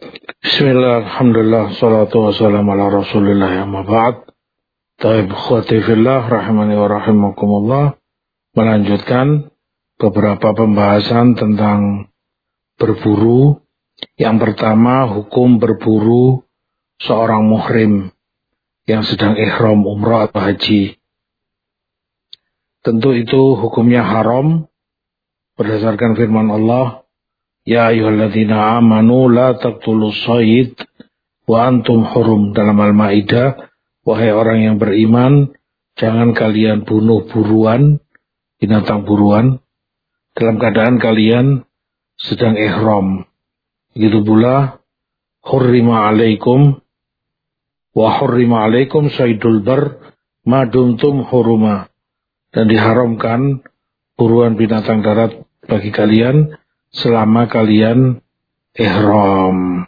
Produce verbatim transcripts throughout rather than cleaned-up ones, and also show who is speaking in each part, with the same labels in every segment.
Speaker 1: Bismillah, alhamdulillah, salatu wassalamu ala rasulillah, ya maba'ad. Taib khwati fillah, rahimani wa rahimakumullah. Melanjutkan beberapa pembahasan tentang berburu. Yang pertama, hukum berburu seorang muhrim yang sedang ihram umrah atau haji. Tentu itu hukumnya haram berdasarkan firman Allah, ya ayyuhalladzina amanu la taqtulus shayd wa antum hurum, dalam Al-Maidah. Wahai orang yang beriman, jangan kalian bunuh buruan, binatang buruan, dalam keadaan kalian sedang ihram. Begitu pula hurrima alaikum wa hurrima alaikum saydul bar madumtum huruma, dan diharamkan buruan binatang darat bagi kalian selama kalian ihram.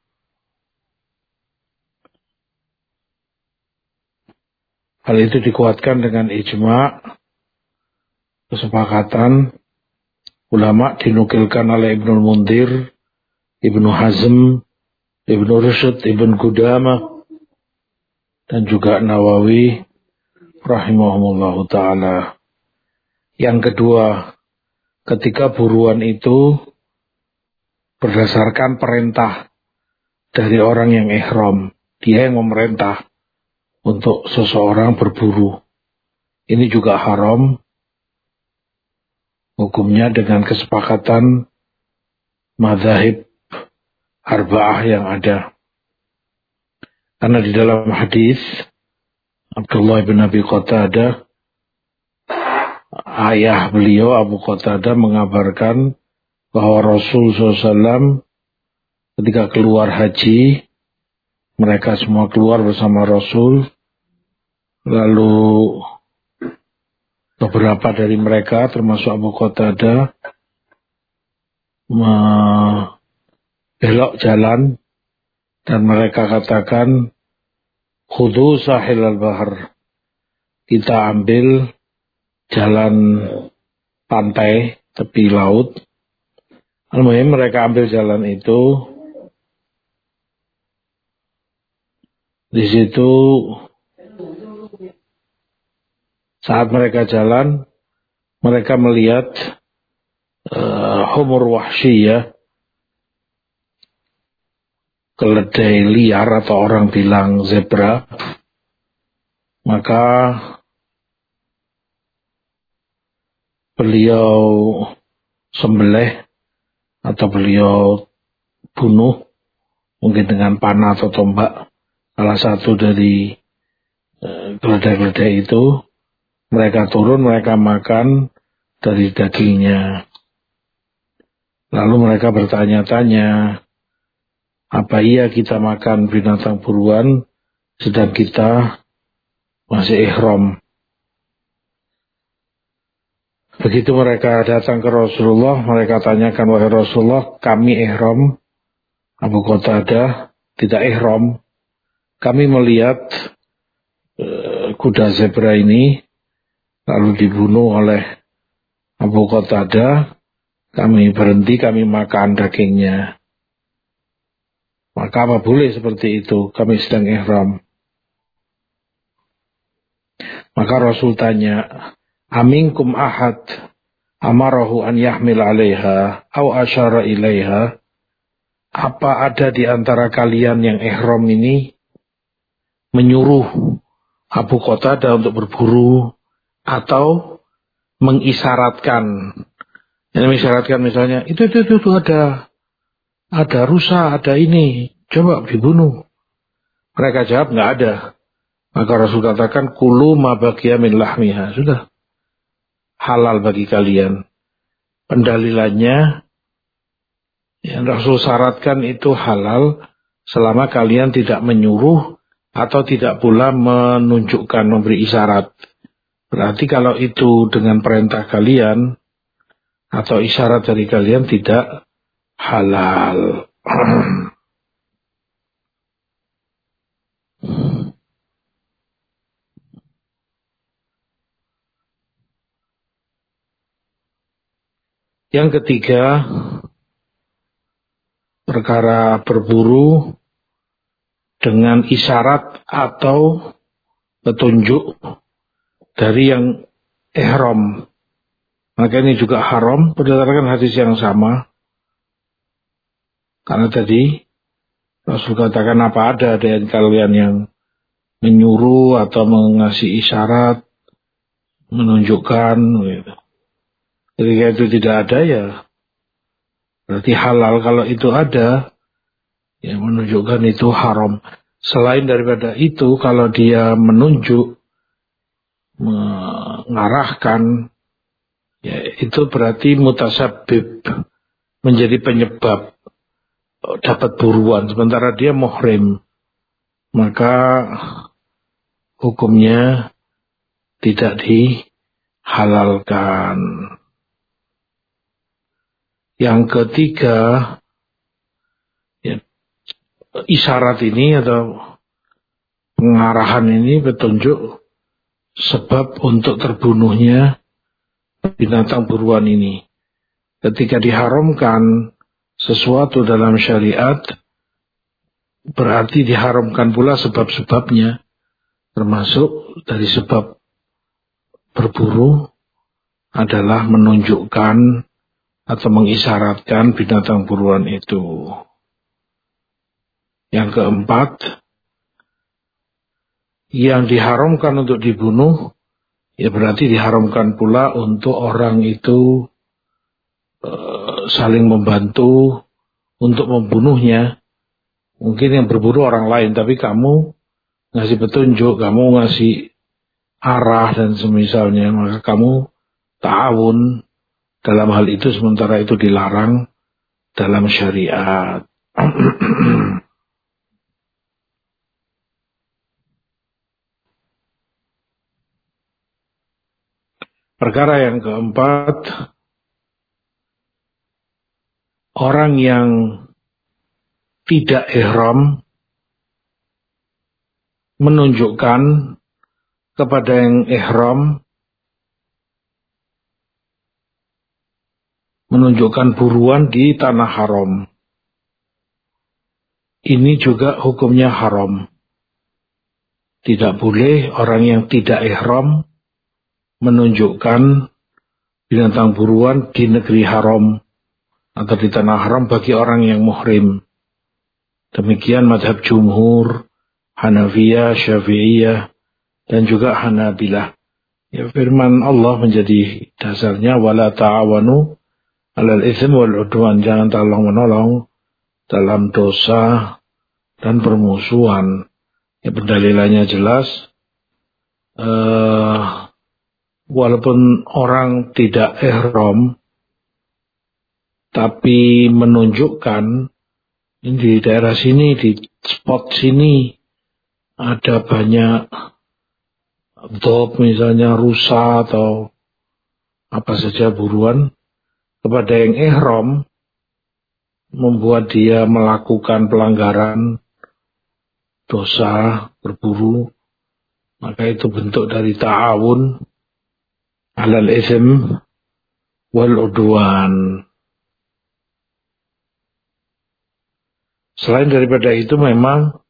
Speaker 1: Hal itu dikuatkan dengan ijma', kesepakatan ulama, dinukilkan oleh Ibnu Mundir, Ibnu Hazm, Ibnu Rushd, Ibnu Qudamah, dan juga Nawawi rahimahumullahu ta'ala. Yang kedua, ketika buruan itu berdasarkan perintah dari orang yang ihram, dia yang memerintah untuk seseorang berburu, ini juga haram hukumnya dengan kesepakatan mazhab arba'ah yang ada. Karena di dalam hadis Abdullah bin Abi Qatadah, ayah beliau Abu Qatadah mengabarkan bahwa Rasul shallallahu alaihi wasallam ketika keluar haji, mereka semua keluar bersama Rasul, lalu beberapa dari mereka termasuk Abu Qatadah belok jalan dan mereka katakan, khudhu sahil al-bahar, kita ambil jalan pantai tepi laut. Al-muhim mereka ambil jalan itu. Di situ saat mereka jalan, mereka melihat uh, humur wahsyiyah, keledai liar atau orang bilang zebra. Maka beliau sembelih atau beliau bunuh, mungkin dengan panah atau tombak, salah satu dari keledai-keledai itu. Mereka turun, mereka makan dari dagingnya. Lalu mereka bertanya-tanya, apa iya kita makan binatang buruan sedang kita masih ihram? Begitu mereka datang ke Rasulullah, mereka tanyakan, wahai Rasulullah, kami ihram. Abu Qatadah tidak ihram. Kami melihat uh, kuda zebra ini lalu dibunuh oleh Abu Qatadah. Kami berhenti, kami makan dagingnya. Maka apa boleh seperti itu? Kami sedang ihram. Maka Rasul tanya, aminkum ahad amarahu an yahmil alaiha aw asyara ilaiha? Apa ada di antara kalian yang ihram ini menyuruh Abu Qatadah untuk berburu atau mengisyaratkan? Yang mengisyaratkan misalnya, itu itu itu, itu ada ada rusa, ada ini, coba dibunuh. Mereka jawab, nggak ada. Maka Rasul katakan, kulu ma baqiya min lahmiha, sudah halal bagi kalian. Pendalilannya yang Rasul syaratkan itu halal selama kalian tidak menyuruh atau tidak pula menunjukkan, memberi isyarat. Berarti kalau itu dengan perintah kalian atau isyarat dari kalian, tidak halal. Yang ketiga, perkara berburu dengan isyarat atau petunjuk dari yang ihram. Maka ini juga haram berdasarkan hadis yang sama. Karena tadi Rasul katakan, apa ada dari kalian yang menyuruh atau mengasih isyarat, menunjukkan gitu. Ketika itu tidak ada, ya berarti halal. Kalau itu ada, ya menunjukkan itu haram. Selain daripada itu, kalau dia menunjuk, mengarahkan, ya itu berarti mutasabbib, menjadi penyebab dapat buruan, sementara dia muhrim, maka hukumnya tidak dihalalkan. Yang ketiga, ya, isyarat ini atau pengarahan ini petunjuk sebab untuk terbunuhnya binatang buruan ini. Ketika diharamkan sesuatu dalam syariat, berarti diharamkan pula sebab-sebabnya, termasuk dari sebab berburu adalah menunjukkan atau mengisyaratkan binatang buruan itu. Yang keempat, yang diharamkan untuk dibunuh, ya berarti diharamkan pula untuk orang itu saling membantu untuk membunuhnya. Mungkin yang berburu orang lain, tapi kamu ngasih petunjuk, kamu ngasih arah dan semisalnya, maka kamu ta'awun dalam hal itu, sementara itu dilarang dalam syariat. Perkara yang keempat, orang yang tidak ihram menunjukkan kepada yang ihram, menunjukkan buruan di tanah haram. Ini juga hukumnya haram. Tidak boleh orang yang tidak ihram menunjukkan binatang buruan di negeri haram atau di tanah haram bagi orang yang muhrim. Demikian madhab jumhur, Hanafiyah, Syafi'iyah, dan juga Hanabilah. Ya, firman Allah menjadi dasarnya, wala ta'awanu alal itsmi wal udwan, jangan tolong-menolong dalam dosa dan permusuhan. Ya, pendalilannya jelas. Uh, walaupun orang tidak ihram, tapi menunjukkan di daerah sini, di spot sini ada banyak dob, misalnya rusa atau apa saja buruan, kepada yang ihram, membuat dia melakukan pelanggaran dosa berburu, maka itu bentuk dari ta'awun alal ism wal udwan. Selain daripada itu, memang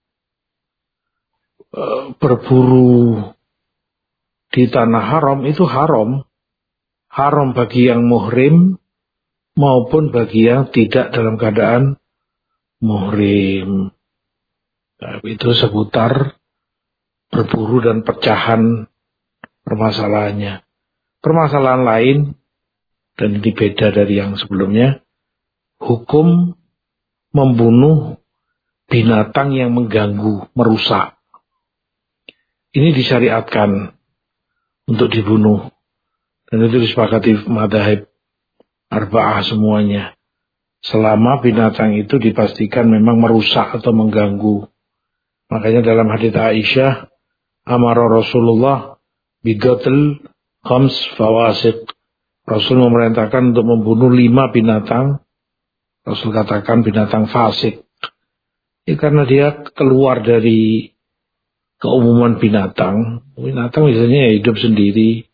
Speaker 1: e, berburu di tanah haram itu haram. Haram bagi yang muhrim maupun bagi yang tidak dalam keadaan muhrim. Nah, itu seputar berburu dan pecahan permasalahannya. Permasalahan lain, dan ini beda dari yang sebelumnya, hukum membunuh binatang yang mengganggu, merusak. Ini disyariatkan untuk dibunuh. Dan itu disepakati madzhab arba'ah semuanya. Selama binatang itu dipastikan memang merusak atau mengganggu. Makanya dalam hadits Aisyah, amara Rasulullah biqatl khams fawasiq. Rasul memerintahkan untuk membunuh lima binatang. Rasul katakan binatang fasik. Ya, karena dia keluar dari keumuman binatang. Binatang misalnya hidup sendiri,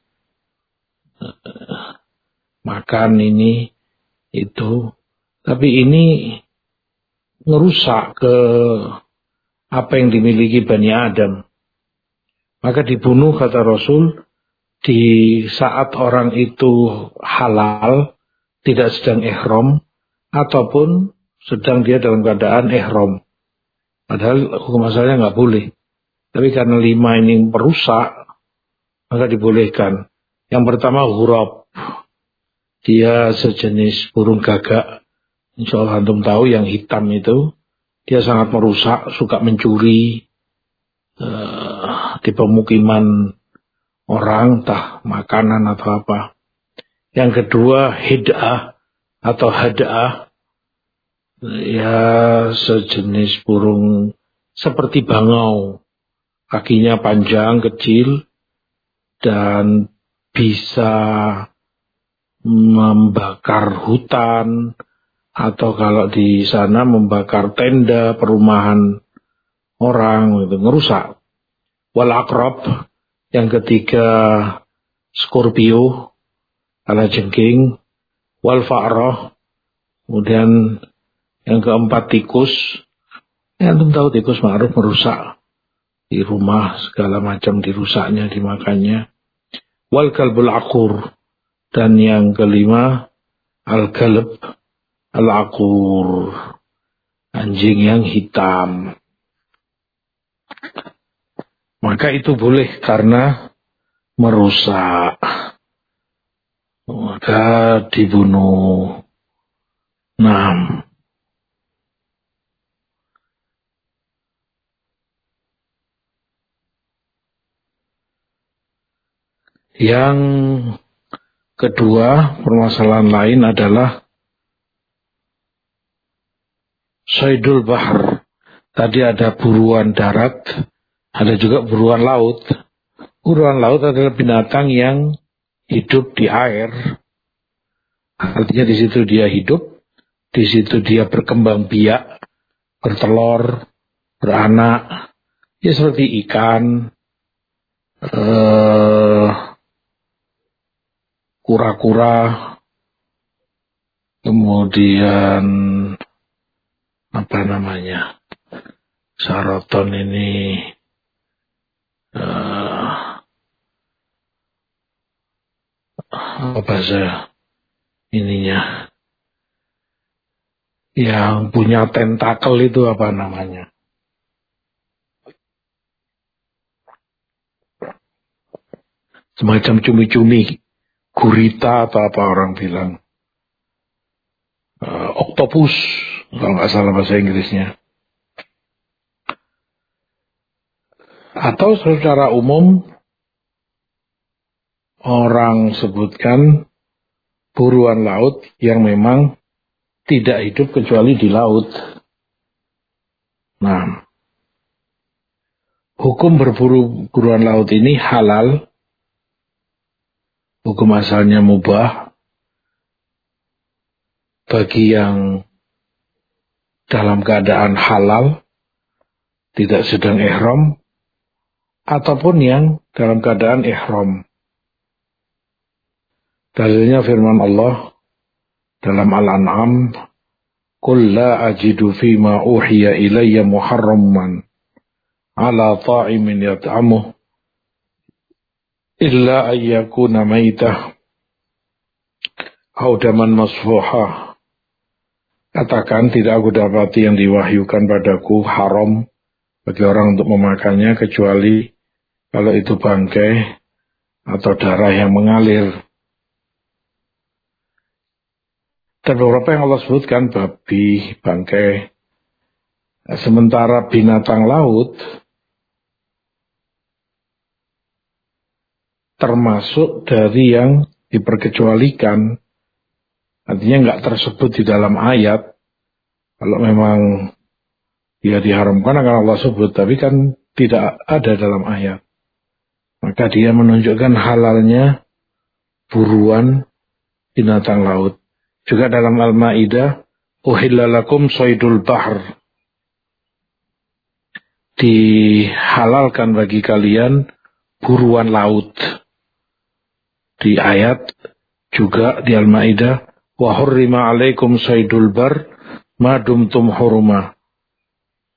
Speaker 1: makan ini, itu. Tapi ini ngerusak ke apa yang dimiliki Bani Adam. Maka dibunuh, kata Rasul, di saat orang itu halal, tidak sedang ihram, ataupun sedang dia dalam keadaan ihram. Padahal hukum asalnya nggak boleh. Tapi karena lima ini merusak, maka dibolehkan. Yang pertama hurab. Dia sejenis burung gagak. Insya Allah antum tahu yang hitam itu. Dia sangat merusak, suka mencuri uh, di pemukiman orang, entah makanan atau apa. Yang kedua hid'ah atau had'ah. Ya sejenis burung seperti bangau. Kakinya panjang, kecil, dan bisa membakar hutan, atau kalau di sana membakar tenda, perumahan orang, itu ngerusak. Wal akrab, yang ketiga Scorpio, kalajengking. Wal fa'rah, kemudian yang keempat tikus. Ya, antum tahu tikus ma'ruf merusak. Di rumah segala macam dirusaknya, dimakannya. Wal kalbul akur. Dan yang kelima al-kalb al-akur. Anjing yang hitam. Maka itu boleh karena merusak. Maka dibunuh. Nah. Yang kedua, permasalahan lain adalah saydul bahr. Tadi ada buruan darat, ada juga buruan laut. Buruan laut adalah binatang yang hidup di air. Artinya di situ dia hidup, di situ dia berkembang biak, bertelur, beranak. Ya seperti ikan, eh, kura-kura, kemudian apa namanya, saroton ini, uh, apa bahasa ininya, yang punya tentakel itu apa namanya? Semacam cumi-cumi. Gurita atau apa orang bilang. Uh, Oktopus, kalau nggak salah bahasa Inggrisnya. Atau secara umum, orang sebutkan buruan laut yang memang tidak hidup kecuali di laut. Nah, hukum berburu buruan laut ini halal. Hukum asalnya mubah bagi yang dalam keadaan halal, tidak sedang ihram, ataupun yang dalam keadaan ihram. Dalilnya firman Allah dalam Al-An'am, "Qul la ajidu fima uhiya ilayya muharraman ala ta'imin yat'amuh illa ayyakuna maitah au daman masfuha." Katakan, tidak aku dapati yang diwahyukan padaku haram bagi orang untuk memakannya kecuali kalau itu bangkai atau darah yang mengalir. Dan beberapa yang Allah sebutkan babi, bangkai. Sementara binatang laut termasuk dari yang diperkecualikan, artinya nggak tersebut di dalam ayat. Kalau memang dia diharamkan akan Allah sebut, tapi kan tidak ada dalam ayat. Maka dia menunjukkan halalnya buruan binatang laut. Juga dalam Al-Ma'idah, uhilla lakum saydul bahr. Dihalalkan bagi kalian buruan laut. Di ayat juga di Al-Ma'idah, wa hurrima alaikum saydul bar ma dumtum huruma.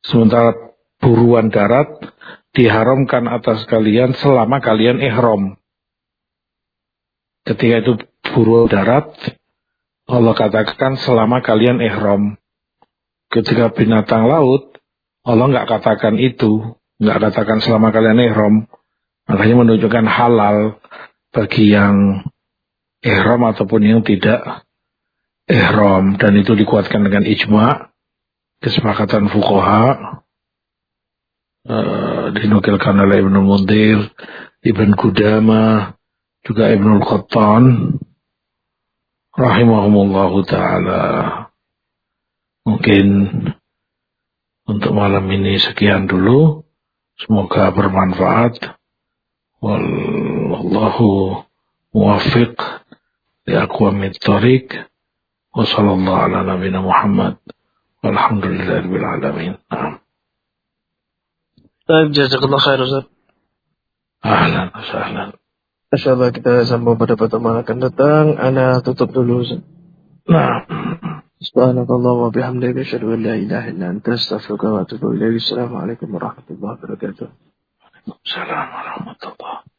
Speaker 1: Sementara buruan darat diharamkan atas kalian selama kalian ihram. Ketika itu buruan darat, Allah katakan selama kalian ihram. Ketika binatang laut, Allah nggak katakan itu, nggak katakan selama kalian ihram. Makanya menunjukkan halal bagi yang ihram ataupun yang tidak ihram, dan itu dikuatkan dengan ijma, kesepakatan fuqaha, uh, dinukilkan oleh Ibnu Mundir, Ibn Qudamah, juga Ibnu Qattan, rahimahumullahu ta'ala. Mungkin untuk malam ini sekian dulu. Semoga bermanfaat. Wallahu muwaffiq li aqwamit thoriq. Wa sallallahu ala nabiyina Muhammad. Walhamdulillahirabbil alamin.
Speaker 2: Baik, jazakallah khair Ustaz.
Speaker 1: Ahlan wa sahlan.
Speaker 2: Insyaallah kita sambung pada pertemuan akan datang. Ana tutup dulu Ustaz.
Speaker 1: Nah.
Speaker 2: Subhanakallah wa bihamdika asyhadu an la ilaha illa anta astaghfiruka wa atubu ilaik. Assalamualaikum warahmatullahi wabarakatuh.
Speaker 1: Waalaikumsalam warahmatullahi wabarakatuh.